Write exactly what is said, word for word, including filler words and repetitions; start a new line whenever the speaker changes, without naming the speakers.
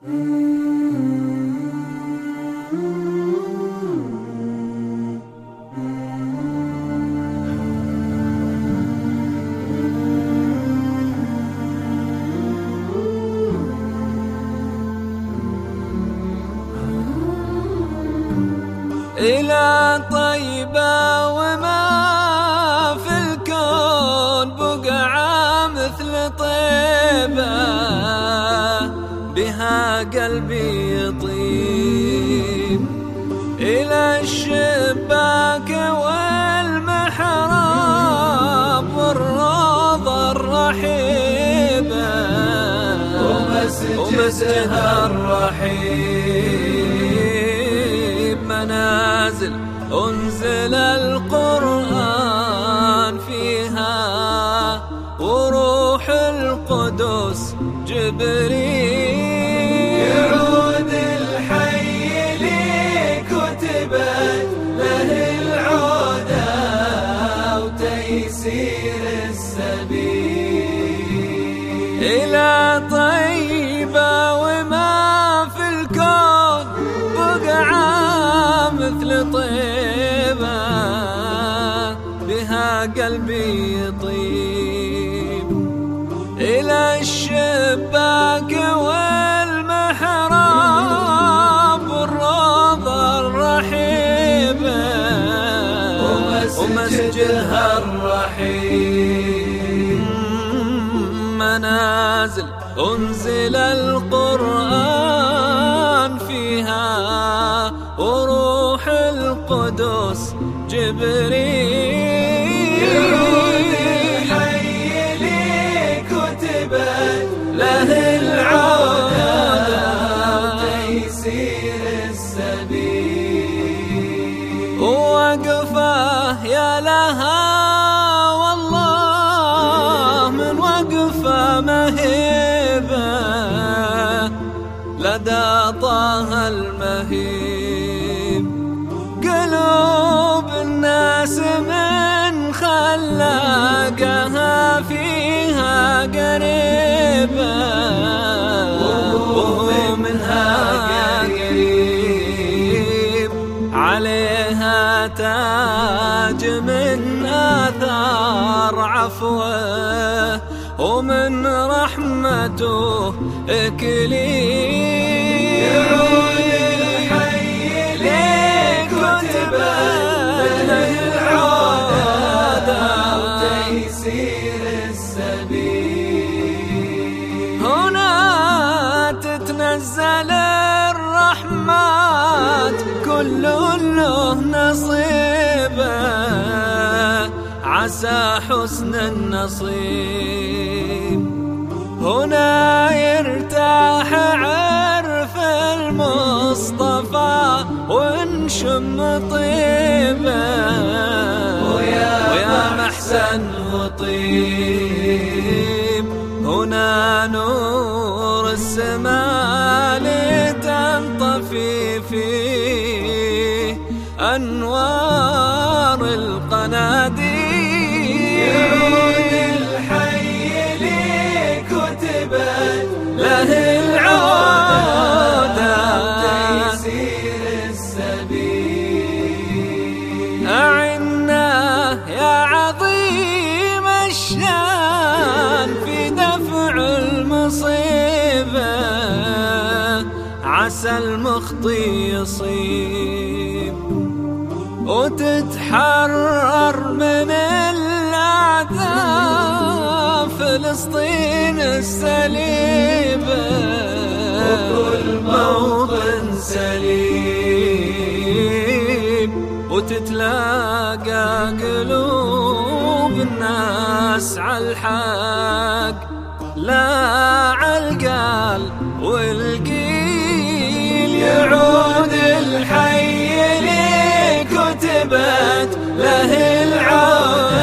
إلى طيبة وما في الكون بقعة مثل طيبة، بها قلبي يطيب. إلى الشباك والمحراب والروضة الرحيبة ومسجدها الرحيب، منازل أنزل القرآن فيها وروح القدس جبريل.
يعود الحي لي كتبت له العودة وتيسير السبيل.
إلى طيبة وما في الكون بقعة مثل طيبة، بها قلبي يطيب. إلى الشباك والمحراب والروضة الرحيبة
ومسجدها الرحيب،
منازل أنزل القرآن فيها وروح القدس جبريل.
يعود الحي لي كتبت له العودة وتيسير السبيل.
ووقفه يا لها والله من وقفه مهيبة لدى طه المهيب. قلوب الناس من خلاقها فيها قريبة وهو منها قريب. عليها تاج من آثار عفوه ومن رحمته إكليل.
يعود الحي لي كتبت له العودة وتيسير السبيل.
هنا تتنزل الرحمات كل له نصيبه، عسى حسن النصيب. هنا يرتاح عرف المصطفى ونشم طيبه، ويا محسن وطيب. هنا نور السماء لتنطفي فيه أنوار القناديل.
يعود الحي لي كتبت له العودة وتيسير السبيل.
أعنا يا عظيم الشان في دفع المصيبة، عسى المخطي يصيب وتتحرر من الأعداء فلسطين السليبة
وكل موطن
سليم. وتتلاقى قلوب الناس عالحق لا عالقال والقيل.
يعود الحي لي كتبت له العودة